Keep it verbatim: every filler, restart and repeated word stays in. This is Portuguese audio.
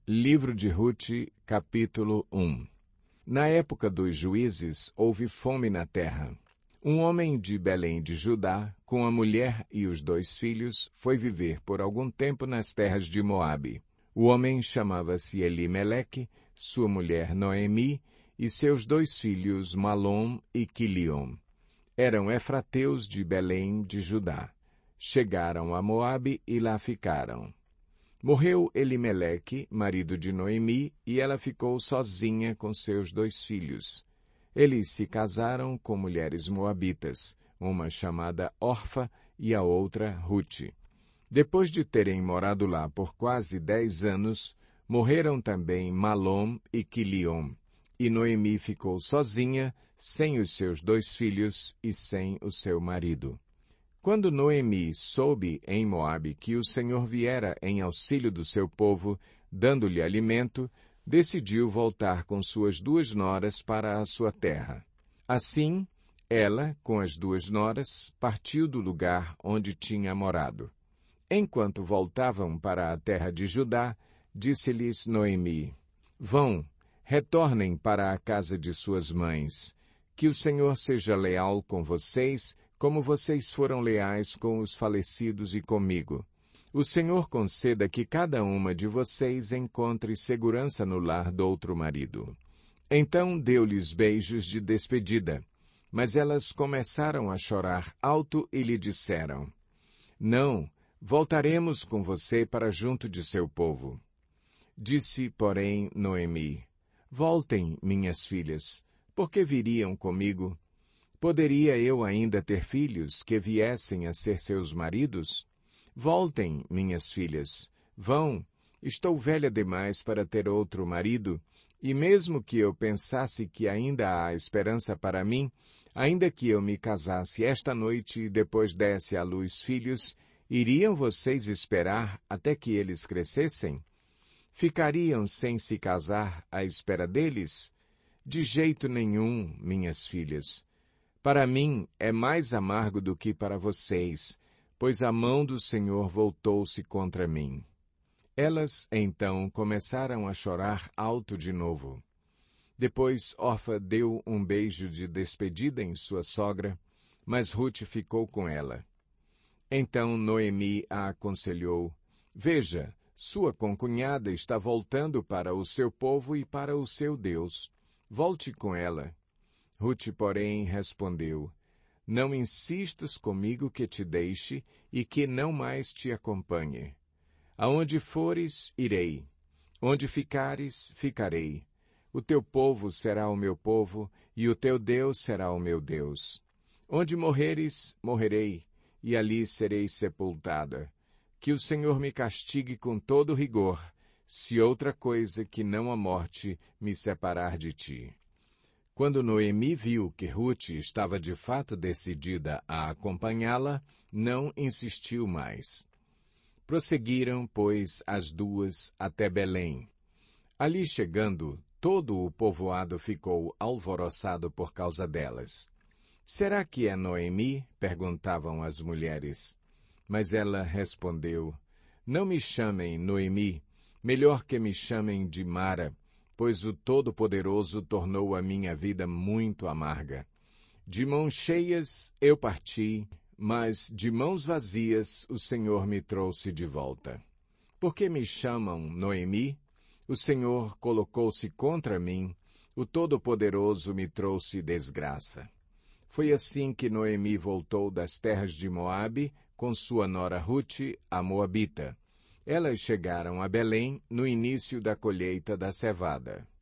Livro de Rute, capítulo um. Na época dos juízes, houve fome na terra. Um homem de Belém de Judá, com a mulher e os dois filhos, foi viver por algum tempo nas terras de Moabe. O homem chamava-se Elimeleque, sua mulher Noemi, e seus dois filhos Malom e Quiliom. Eram efrateus de Belém de Judá. Chegaram a Moabe e lá ficaram. Morreu Elimeleque, marido de Noemi, e ela ficou sozinha com seus dois filhos. Eles se casaram com mulheres moabitas, uma chamada Orfa e a outra Rute. Depois de terem morado lá por quase dez anos, morreram também Malom e Quiliom, e Noemi ficou sozinha, sem os seus dois filhos e sem o seu marido. Quando Noemi soube em Moabe que o Senhor viera em auxílio do seu povo, dando-lhe alimento, decidiu voltar com suas duas noras para a sua terra. Assim, ela, com as duas noras, partiu do lugar onde tinha morado. Enquanto voltavam para a terra de Judá, disse-lhes Noemi: Vão, retornem para a casa de suas mães. Que o Senhor seja leal com vocês, como vocês foram leais com os falecidos e comigo. O Senhor conceda que cada uma de vocês encontre segurança no lar do outro marido. Então deu-lhes beijos de despedida, mas elas começaram a chorar alto e lhe disseram: Não, voltaremos com você para junto de seu povo. Disse, porém, Noemi: Voltem, minhas filhas, porque viriam comigo? Poderia eu ainda ter filhos que viessem a ser seus maridos? Voltem, minhas filhas. Vão, estou velha demais para ter outro marido, e mesmo que eu pensasse que ainda há esperança para mim, ainda que eu me casasse esta noite e depois desse à luz filhos, iriam vocês esperar até que eles crescessem? Ficariam sem se casar à espera deles? De jeito nenhum, minhas filhas. Para mim é mais amargo do que para vocês, pois a mão do Senhor voltou-se contra mim. Elas, então, começaram a chorar alto de novo. Depois Orfa deu um beijo de despedida em sua sogra, mas Rute ficou com ela. Então Noemi a aconselhou: Veja, sua concunhada está voltando para o seu povo e para o seu Deus. Volte com ela. Rute, porém, respondeu: Não insistas comigo que te deixe e que não mais te acompanhe. Aonde fores, irei. Onde ficares, ficarei. O teu povo será o meu povo, e o teu Deus será o meu Deus. Onde morreres, morrerei, e ali serei sepultada. Que o Senhor me castigue com todo rigor, se outra coisa que não a morte me separar de ti. Quando Noemi viu que Rute estava de fato decidida a acompanhá-la, não insistiu mais. Prosseguiram, pois, as duas até Belém. Ali chegando, todo o povoado ficou alvoroçado por causa delas. Será que é Noemi? Perguntavam as mulheres. Mas ela respondeu: Não me chamem Noemi, melhor que me chamem de Mara, pois o Todo-Poderoso tornou a minha vida muito amarga. De mãos cheias eu parti, mas de mãos vazias o Senhor me trouxe de volta. Por que me chamam Noemi? O Senhor colocou-se contra mim, o Todo-Poderoso me trouxe desgraça. Foi assim que Noemi voltou das terras de Moabe com sua nora Rute, a Moabita. Elas chegaram a Belém no início da colheita da cevada.